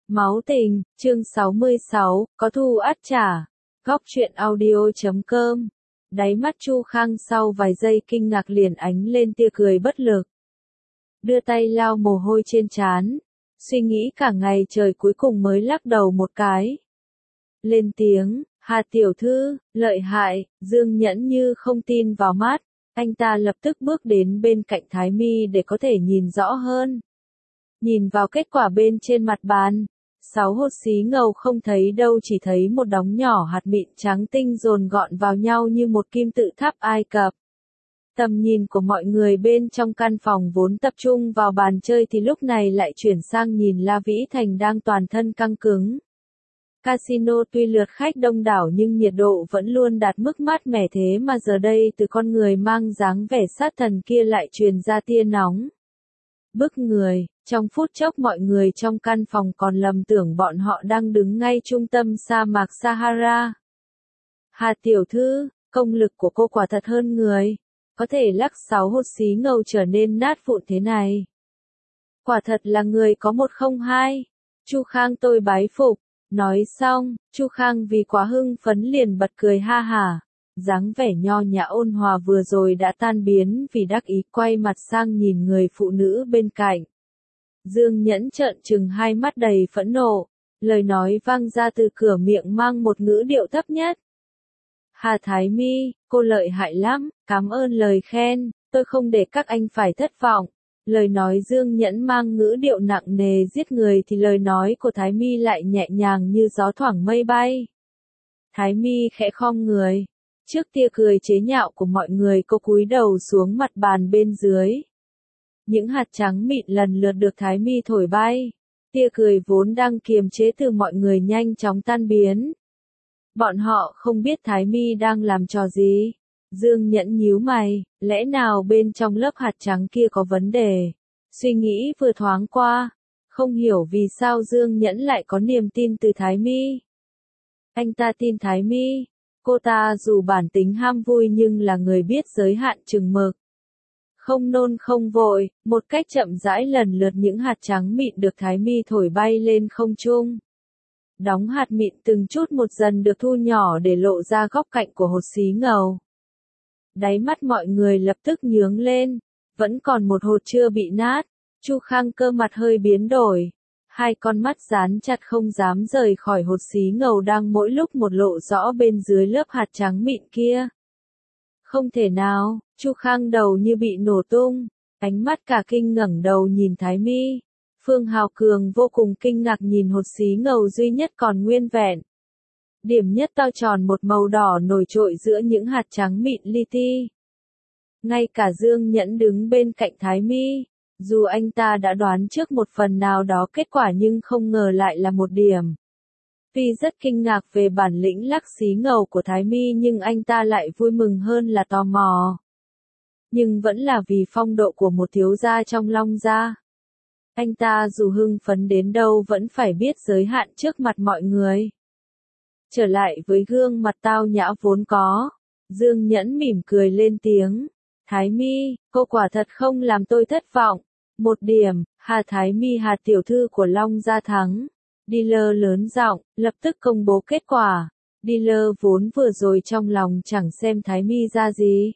Máu tình, chương 66, có thù ắt trả. Góc truyện audio.com. Đáy mắt Chu Khang sau vài giây kinh ngạc liền ánh lên tia cười bất lực. Đưa tay lau mồ hôi trên trán, suy nghĩ cả ngày trời cuối cùng mới lắc đầu một cái. Lên tiếng, Hà tiểu thư, lợi hại, Dương Nhẫn như không tin vào mắt, anh ta lập tức bước đến bên cạnh Thái Mi để có thể nhìn rõ hơn. Nhìn vào kết quả bên trên mặt bàn, 6 hột xí ngầu không thấy đâu, chỉ thấy một đống nhỏ hạt mịn trắng tinh dồn gọn vào nhau như một kim tự tháp Ai Cập. Tầm nhìn của mọi người bên trong căn phòng vốn tập trung vào bàn chơi thì lúc này lại chuyển sang nhìn La Vĩ Thành đang toàn thân căng cứng. Casino tuy lượt khách đông đảo nhưng nhiệt độ vẫn luôn đạt mức mát mẻ, thế mà giờ đây từ con người mang dáng vẻ sát thần kia lại truyền ra tia nóng bức người. Trong phút chốc mọi người trong căn phòng còn lầm tưởng bọn họ đang đứng ngay trung tâm sa mạc Sahara. Hà tiểu thư, công lực của cô quả thật hơn người, có thể lắc 6 hột xí ngầu trở nên nát vụn thế này. Quả thật là người có 102. Chu Khang tôi bái phục. Nói xong, Chu Khang vì quá hưng phấn liền bật cười ha hả. Dáng vẻ nho nhã ôn hòa vừa rồi đã tan biến vì đắc ý quay mặt sang nhìn người phụ nữ bên cạnh. Dương Nhẫn trợn trừng hai mắt đầy phẫn nộ, lời nói vang ra từ cửa miệng mang một ngữ điệu thấp nhất. Hà Thái Mi, cô lợi hại lắm, cảm ơn lời khen, tôi không để các anh phải thất vọng. Lời nói Dương Nhẫn mang ngữ điệu nặng nề giết người thì lời nói của Thái Mi lại nhẹ nhàng như gió thoảng mây bay. Thái Mi khẽ khom người. Trước tia cười chế nhạo của mọi người, cô cúi đầu xuống mặt bàn bên dưới. Những hạt trắng mịn lần lượt được Thái Mi thổi bay. Tia cười vốn đang kiềm chế từ mọi người nhanh chóng tan biến. Bọn họ không biết Thái Mi đang làm trò gì. Dương Nhẫn nhíu mày, lẽ nào bên trong lớp hạt trắng kia có vấn đề? Suy nghĩ vừa thoáng qua, không hiểu vì sao Dương Nhẫn lại có niềm tin từ Thái Mi. Anh ta tin Thái Mi. Cô ta dù bản tính ham vui nhưng là người biết giới hạn chừng mực. Không nôn không vội, một cách chậm rãi lần lượt những hạt trắng mịn được Thái Mi thổi bay lên không trung. Đóng hạt mịn từng chút một dần được thu nhỏ để lộ ra góc cạnh của hột xí ngầu. Đáy mắt mọi người lập tức nhướng lên, vẫn còn một hột chưa bị nát. Chu Khang cơ mặt hơi biến đổi. Hai con mắt dán chặt không dám rời khỏi hột xí ngầu đang mỗi lúc một lộ rõ bên dưới lớp hạt trắng mịn kia. Không thể nào, Chu Khang đầu như bị nổ tung, ánh mắt cả kinh ngẩng đầu nhìn Thái Mi. Phương Hào Cường vô cùng kinh ngạc nhìn hột xí ngầu duy nhất còn nguyên vẹn. Điểm nhất to tròn một màu đỏ nổi trội giữa những hạt trắng mịn li ti. Ngay cả Dương Nhẫn đứng bên cạnh Thái Mi, dù anh ta đã đoán trước một phần nào đó kết quả nhưng không ngờ lại là một điểm. Tuy rất kinh ngạc về bản lĩnh lắc xí ngầu của Thái Mi nhưng anh ta lại vui mừng hơn là tò mò. Nhưng vẫn là vì phong độ của một thiếu gia trong Long gia. Anh ta dù hưng phấn đến đâu vẫn phải biết giới hạn trước mặt mọi người. Trở lại với gương mặt tao nhã vốn có, Dương Nhẫn mỉm cười lên tiếng. Thái Mi, cô quả thật không làm tôi thất vọng. 1 điểm, Hà Thái Mi Hà tiểu thư của Long gia thắng. Dealer lớn giọng, lập tức công bố kết quả. Dealer vốn vừa rồi trong lòng chẳng xem Thái Mi ra gì.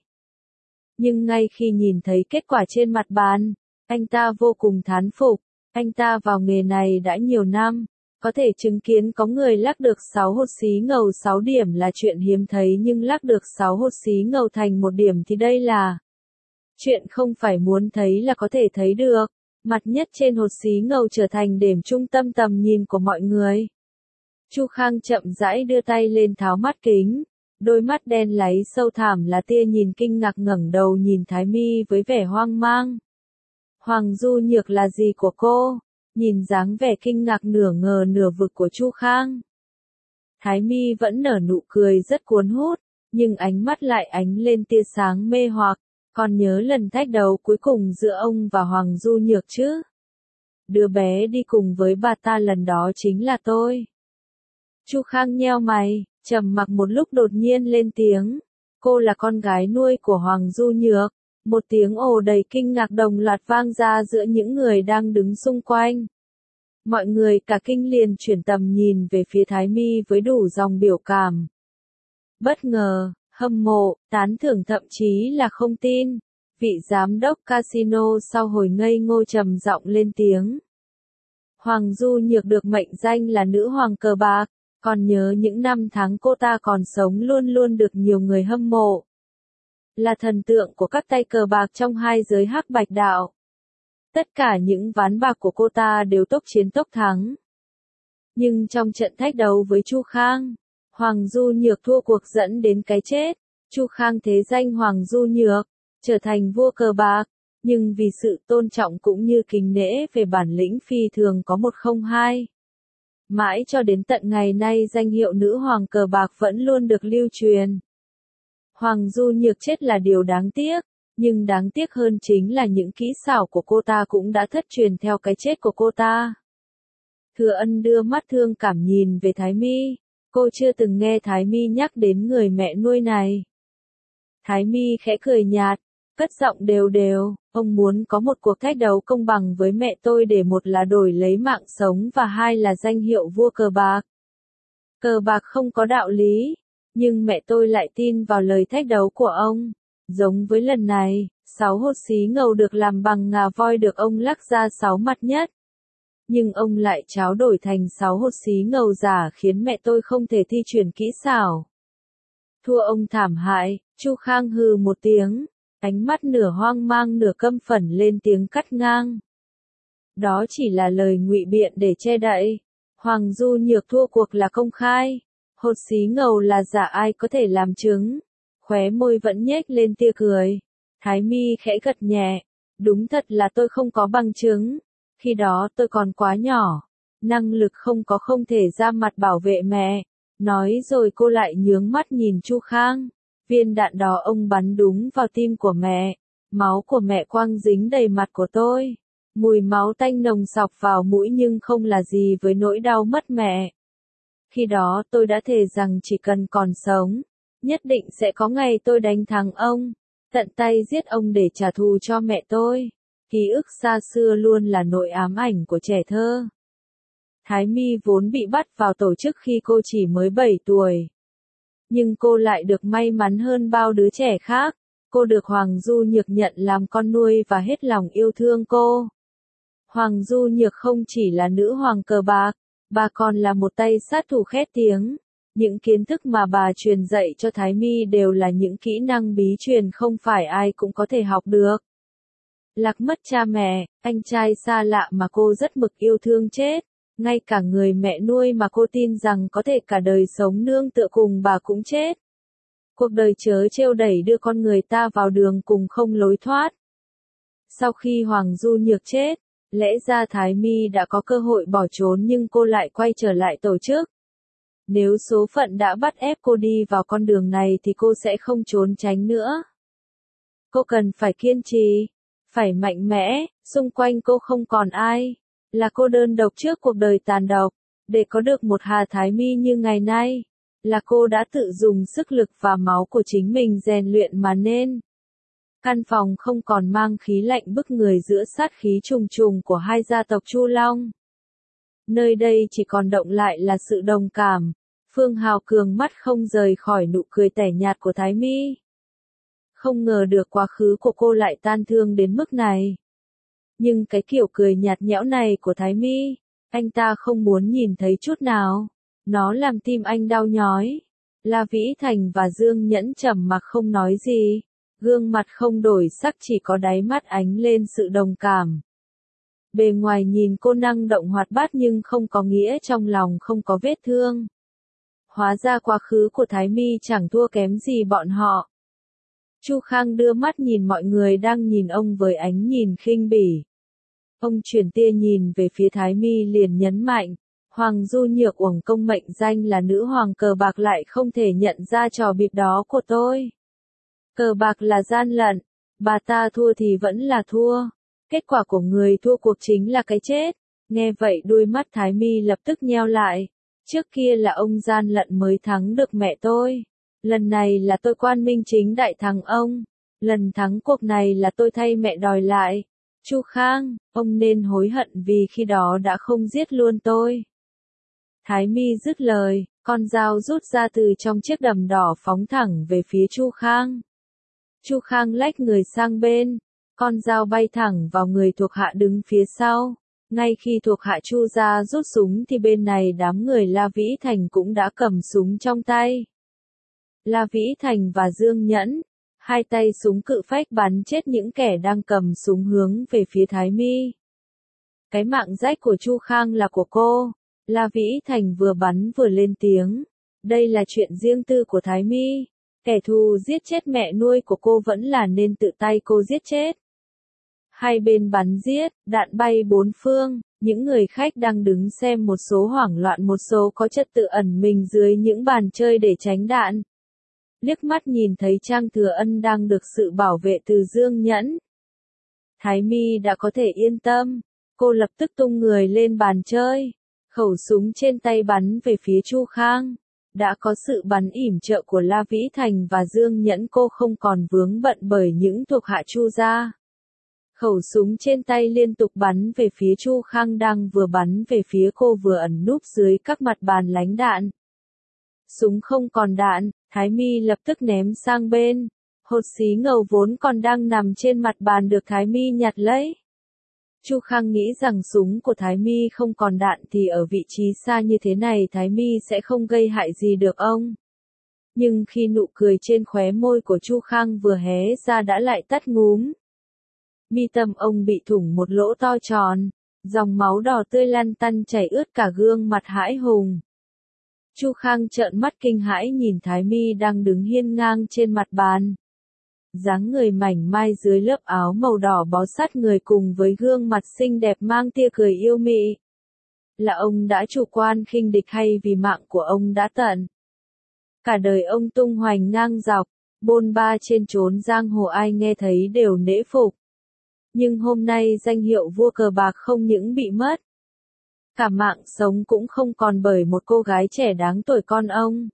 Nhưng ngay khi nhìn thấy kết quả trên mặt bàn, anh ta vô cùng thán phục. Anh ta vào nghề này đã nhiều năm. Có thể chứng kiến có người lắc được 6 hột xí ngầu 6 điểm là chuyện hiếm thấy, nhưng lắc được 6 hột xí ngầu thành 1 điểm thì đây là chuyện không phải muốn thấy là có thể thấy được. Mặt nhất trên hột xí ngầu trở thành điểm trung tâm tầm nhìn của mọi người. Chu Khang chậm rãi đưa tay lên tháo mắt kính. Đôi mắt đen láy sâu thẳm là tia nhìn kinh ngạc, ngẩng đầu nhìn Thái Mi với vẻ hoang mang. Hoàng Du Nhược là gì của cô? Nhìn dáng vẻ kinh ngạc nửa ngờ nửa vực của Chu Khang, Thái Mi vẫn nở nụ cười rất cuốn hút, nhưng ánh mắt lại ánh lên tia sáng mê hoặc. Còn nhớ lần thách đấu cuối cùng giữa ông và Hoàng Du Nhược chứ? Đứa bé đi cùng với bà ta lần đó chính là tôi. Chu Khang nheo mày, trầm mặc một lúc đột nhiên lên tiếng. Cô là con gái nuôi của Hoàng Du Nhược. Một tiếng ồ đầy kinh ngạc đồng loạt vang ra giữa những người đang đứng xung quanh. Mọi người cả kinh liền chuyển tầm nhìn về phía Thái Mi với đủ dòng biểu cảm. Bất ngờ, hâm mộ, tán thưởng thậm chí là không tin. Vị giám đốc casino sau hồi ngây ngô trầm giọng lên tiếng. Hoàng Du Nhược được mệnh danh là nữ hoàng cờ bạc, còn nhớ những năm tháng cô ta còn sống luôn luôn được nhiều người hâm mộ. Là thần tượng của các tay cờ bạc trong hai giới hắc bạch đạo. Tất cả những ván bạc của cô ta đều tốc chiến tốc thắng. Nhưng trong trận thách đấu với Chu Khang, Hoàng Du Nhược thua cuộc dẫn đến cái chết. Chu Khang thế danh Hoàng Du Nhược, trở thành vua cờ bạc, nhưng vì sự tôn trọng cũng như kính nể về bản lĩnh phi thường có 102. Mãi cho đến tận ngày nay danh hiệu nữ hoàng cờ bạc vẫn luôn được lưu truyền. Hoàng Du Nhược chết là điều đáng tiếc, nhưng đáng tiếc hơn chính là những kỹ xảo của cô ta cũng đã thất truyền theo cái chết của cô ta. Thừa Ân đưa mắt thương cảm nhìn về Thái Mi, cô chưa từng nghe Thái Mi nhắc đến người mẹ nuôi này. Thái Mi khẽ cười nhạt, cất giọng đều đều, ông muốn có một cuộc thách đấu công bằng với mẹ tôi để một là đổi lấy mạng sống và hai là danh hiệu vua cờ bạc. Cờ bạc không có đạo lý, nhưng mẹ tôi lại tin vào lời thách đấu của ông. Giống với lần này, 6 hột xí ngầu được làm bằng ngà voi được ông lắc ra 6 mặt nhất. Nhưng ông lại tráo đổi thành 6 hột xí ngầu giả khiến mẹ tôi không thể thi chuyển kỹ xảo. Thua ông thảm hại, Chu Khang hừ một tiếng, ánh mắt nửa hoang mang nửa căm phẫn lên tiếng cắt ngang. Đó chỉ là lời ngụy biện để che đậy. Hoàng Du Nhược thua cuộc là công khai. Hột xí ngầu là giả ai có thể làm chứng. Khóe môi vẫn nhếch lên tia cười. Thái Mi khẽ gật nhẹ. Đúng thật là tôi không có bằng chứng. Khi đó tôi còn quá nhỏ. Năng lực không thể ra mặt bảo vệ mẹ. Nói rồi cô lại nhướng mắt nhìn Chu Khang. Viên đạn đó ông bắn đúng vào tim của mẹ. Máu của mẹ quăng dính đầy mặt của tôi. Mùi máu tanh nồng xộc vào mũi nhưng không là gì với nỗi đau mất mẹ. Khi đó tôi đã thề rằng chỉ cần còn sống, nhất định sẽ có ngày tôi đánh thắng ông, tận tay giết ông để trả thù cho mẹ tôi. Ký ức xa xưa luôn là nỗi ám ảnh của trẻ thơ. Thái Mi vốn bị bắt vào tổ chức khi cô chỉ mới 7 tuổi. Nhưng cô lại được may mắn hơn bao đứa trẻ khác. Cô được Hoàng Du Nhược nhận làm con nuôi và hết lòng yêu thương cô. Hoàng Du Nhược không chỉ là nữ hoàng cờ bạc, bà còn là một tay sát thủ khét tiếng. Những kiến thức mà bà truyền dạy cho Thái Mi đều là những kỹ năng bí truyền không phải ai cũng có thể học được. Lạc mất cha mẹ, anh trai xa lạ mà cô rất mực yêu thương chết. Ngay cả người mẹ nuôi mà cô tin rằng có thể cả đời sống nương tựa cùng bà cũng chết. Cuộc đời trớ trêu đẩy đưa con người ta vào đường cùng không lối thoát. Sau khi Hoàng Du Nhược chết, lẽ ra Thái Mi đã có cơ hội bỏ trốn nhưng cô lại quay trở lại tổ chức. Nếu số phận đã bắt ép cô đi vào con đường này thì cô sẽ không trốn tránh nữa. Cô cần phải kiên trì, phải mạnh mẽ, xung quanh cô không còn ai. Là cô đơn độc trước cuộc đời tàn độc, để có được một Hà Thái Mi như ngày nay. Là cô đã tự dùng sức lực và máu của chính mình rèn luyện mà nên. Căn phòng không còn mang khí lạnh bức người giữa sát khí trùng trùng của hai gia tộc Chu Long. Nơi đây chỉ còn động lại là sự đồng cảm. Phương Hào Cường mắt không rời khỏi nụ cười tẻ nhạt của Thái Mi. Không ngờ được quá khứ của cô lại tan thương đến mức này. Nhưng cái kiểu cười nhạt nhẽo này của Thái Mi, anh ta không muốn nhìn thấy chút nào. Nó làm tim anh đau nhói. La Vĩ Thành và Dương Nhẫn trầm mặc không nói gì. Gương mặt không đổi sắc chỉ có đáy mắt ánh lên sự đồng cảm. Bề ngoài nhìn cô năng động hoạt bát nhưng không có nghĩa trong lòng không có vết thương. Hóa ra quá khứ của Thái Mi chẳng thua kém gì bọn họ. Chu Khang đưa mắt nhìn mọi người đang nhìn ông với ánh nhìn khinh bỉ. Ông chuyển tia nhìn về phía Thái Mi liền nhấn mạnh. Hoàng Du Nhược uổng công mệnh danh là nữ hoàng cờ bạc lại không thể nhận ra trò bịp đó của tôi. Cờ bạc là gian lận, bà ta thua thì vẫn là thua. Kết quả của người thua cuộc chính là cái chết. Nghe vậy đuôi mắt Thái Mi lập tức nheo lại. Trước kia là ông gian lận mới thắng được mẹ tôi. Lần này là tôi quan minh chính đại thắng ông. Lần thắng cuộc này là tôi thay mẹ đòi lại. Chu Khang, ông nên hối hận vì khi đó đã không giết luôn tôi. Thái Mi dứt lời, con dao rút ra từ trong chiếc đầm đỏ phóng thẳng về phía Chu Khang. Chu Khang lách người sang bên, con dao bay thẳng vào người thuộc hạ đứng phía sau. Ngay khi thuộc hạ Chu ra rút súng thì bên này đám người La Vĩ Thành cũng đã cầm súng trong tay. La Vĩ Thành và Dương Nhẫn, hai tay súng cự phách bắn chết những kẻ đang cầm súng hướng về phía Thái Mi. Cái mạng rách của Chu Khang là của cô. La Vĩ Thành vừa bắn vừa lên tiếng. Đây là chuyện riêng tư của Thái Mi. Kẻ thù giết chết mẹ nuôi của cô vẫn là nên tự tay cô giết chết. Hai bên bắn giết, đạn bay bốn phương, những người khách đang đứng xem một số hoảng loạn, một số có trật tự ẩn mình dưới những bàn chơi để tránh đạn. Liếc mắt nhìn thấy Trang Thừa Ân đang được sự bảo vệ từ Dương Nhẫn. Thái Mi đã có thể yên tâm, cô lập tức tung người lên bàn chơi, khẩu súng trên tay bắn về phía Chu Khang. Đã có sự bắn yểm trợ của La Vĩ Thành và Dương Nhẫn, cô không còn vướng bận bởi những thuộc hạ Chu gia. Khẩu súng trên tay liên tục bắn về phía Chu Khang đang vừa bắn về phía cô vừa ẩn núp dưới các mặt bàn lánh đạn. Súng không còn đạn, Thái Mi lập tức ném sang bên. Hột xí ngầu vốn còn đang nằm trên mặt bàn được Thái Mi nhặt lấy. Chu Khang nghĩ rằng súng của Thái Mi không còn đạn thì ở vị trí xa như thế này Thái Mi sẽ không gây hại gì được ông. Nhưng khi nụ cười trên khóe môi của Chu Khang vừa hé ra đã lại tắt ngúm. Mi tâm ông bị thủng một lỗ to tròn, dòng máu đỏ tươi lăn tăn chảy ướt cả gương mặt hãi hùng. Chu Khang trợn mắt kinh hãi nhìn Thái Mi đang đứng hiên ngang trên mặt bàn. Dáng người mảnh mai dưới lớp áo màu đỏ bó sát người cùng với gương mặt xinh đẹp mang tia cười yêu mị. Là ông đã chủ quan khinh địch hay vì mạng của ông đã tận? Cả đời ông tung hoành ngang dọc, bôn ba trên chốn giang hồ, ai nghe thấy đều nể phục. Nhưng hôm nay danh hiệu vua cờ bạc không những bị mất, cả mạng sống cũng không còn bởi một cô gái trẻ đáng tuổi con ông.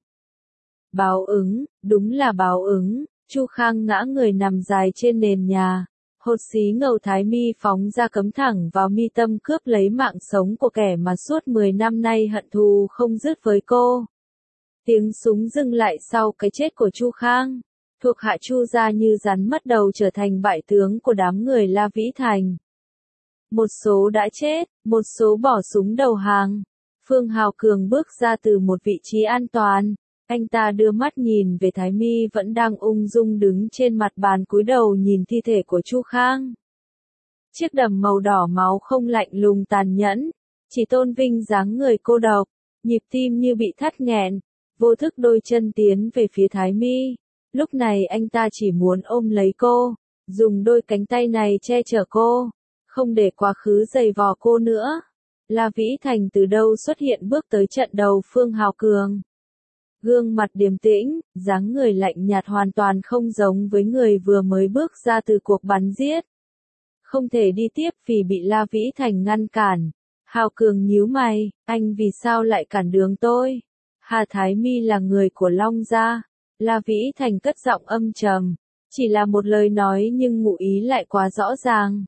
Báo ứng, đúng là báo ứng. Chu Khang ngã người nằm dài trên nền nhà. Hột xí ngầu Thái Mi phóng ra cấm thẳng vào mi tâm cướp lấy mạng sống của kẻ mà suốt 10 năm nay hận thù không dứt với cô. Tiếng súng dừng lại sau cái chết của Chu Khang. Thuộc hạ Chu gia như rắn mất đầu trở thành bại tướng của đám người La Vĩ Thành. Một số đã chết, một số bỏ súng đầu hàng. Phương Hào Cường bước ra từ một vị trí an toàn. Anh ta đưa mắt nhìn về Thái Mi vẫn đang ung dung đứng trên mặt bàn cúi đầu nhìn thi thể của Chu Khang. Chiếc đầm màu đỏ máu không lạnh lùng tàn nhẫn, chỉ tôn vinh dáng người cô độc, nhịp tim như bị thắt nghẹn, vô thức đôi chân tiến về phía Thái Mi. Lúc này anh ta chỉ muốn ôm lấy cô, dùng đôi cánh tay này che chở cô, không để quá khứ giày vò cô nữa. La Vĩ Thành từ đâu xuất hiện bước tới trận đầu Phương Hào Cường. Gương mặt điềm tĩnh, dáng người lạnh nhạt hoàn toàn không giống với người vừa mới bước ra từ cuộc bắn giết. Không thể đi tiếp vì bị La Vĩ Thành ngăn cản. Hào Cường nhíu mày, anh vì sao lại cản đường tôi? Hà Thái Mi là người của Long gia. La Vĩ Thành cất giọng âm trầm, chỉ là một lời nói nhưng ngụ ý lại quá rõ ràng.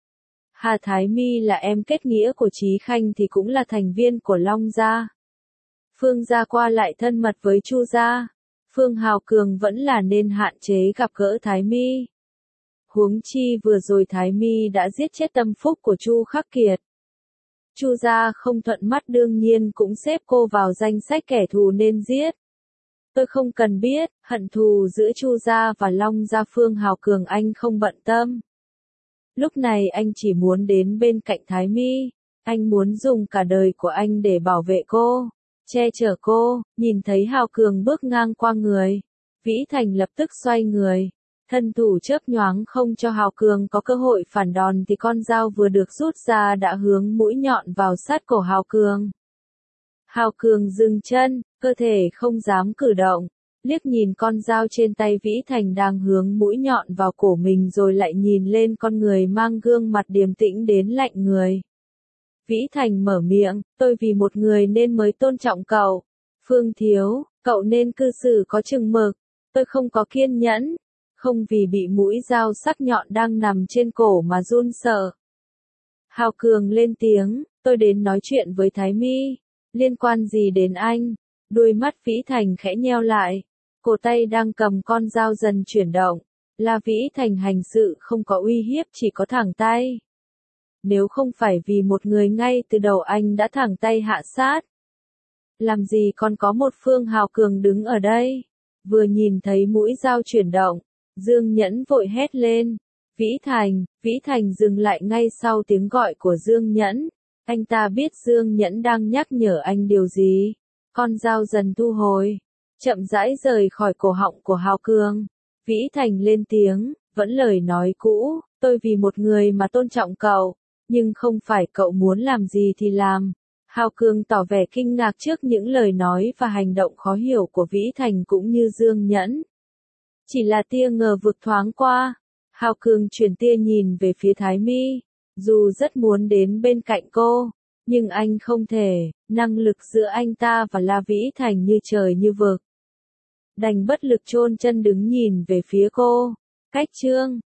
Hà Thái Mi là em kết nghĩa của Chí Khanh thì cũng là thành viên của Long gia. Phương gia qua lại thân mật với Chu gia, Phương Hào Cường vẫn là nên hạn chế gặp gỡ Thái Mi. Huống chi vừa rồi Thái Mi đã giết chết tâm phúc của Chu Khắc Kiệt. Chu gia không thuận mắt đương nhiên cũng xếp cô vào danh sách kẻ thù nên giết. Tôi không cần biết, hận thù giữa Chu gia và Long gia Phương Hào Cường anh không bận tâm. Lúc này anh chỉ muốn đến bên cạnh Thái Mi, anh muốn dùng cả đời của anh để bảo vệ cô, che chở cô. Nhìn thấy Hào Cường bước ngang qua người, Vĩ Thành lập tức xoay người, thân thủ chớp nhoáng không cho Hào Cường có cơ hội phản đòn thì con dao vừa được rút ra đã hướng mũi nhọn vào sát cổ Hào Cường. Hào Cường dừng chân, cơ thể không dám cử động, liếc nhìn con dao trên tay Vĩ Thành đang hướng mũi nhọn vào cổ mình rồi lại nhìn lên con người mang gương mặt điềm tĩnh đến lạnh người. Vĩ Thành mở miệng, tôi vì một người nên mới tôn trọng cậu. Phương thiếu, cậu nên cư xử có chừng mực, tôi không có kiên nhẫn. không vì bị mũi dao sắc nhọn đang nằm trên cổ mà run sợ. Hào Cường lên tiếng, tôi đến nói chuyện với Thái Mi, liên quan gì đến anh? Đôi mắt Vĩ Thành khẽ nheo lại, cổ tay đang cầm con dao dần chuyển động, là Vĩ Thành hành sự không có uy hiếp chỉ có thẳng tay. Nếu không phải vì một người ngay từ đầu anh đã thẳng tay hạ sát. Làm gì còn có một Phương Hào Cường đứng ở đây? Vừa nhìn thấy mũi dao chuyển động, Dương Nhẫn vội hét lên. Vĩ Thành dừng lại ngay sau tiếng gọi của Dương Nhẫn. Anh ta biết Dương Nhẫn đang nhắc nhở anh điều gì. Con dao dần thu hồi, chậm rãi rời khỏi cổ họng của Hào Cường. Vĩ Thành lên tiếng, vẫn lời nói cũ, tôi vì một người mà tôn trọng cậu, nhưng không phải cậu muốn làm gì thì làm. Hào Cường tỏ vẻ kinh ngạc trước những lời nói và hành động khó hiểu của Vĩ Thành cũng như Dương Nhẫn. Chỉ là tia ngờ vực thoáng qua, Hào Cường chuyển tia nhìn về phía Thái Mi, dù rất muốn đến bên cạnh cô, nhưng anh không thể, năng lực giữa anh ta và La Vĩ Thành như trời như vực. Đành bất lực chôn chân đứng nhìn về phía cô. Cách chương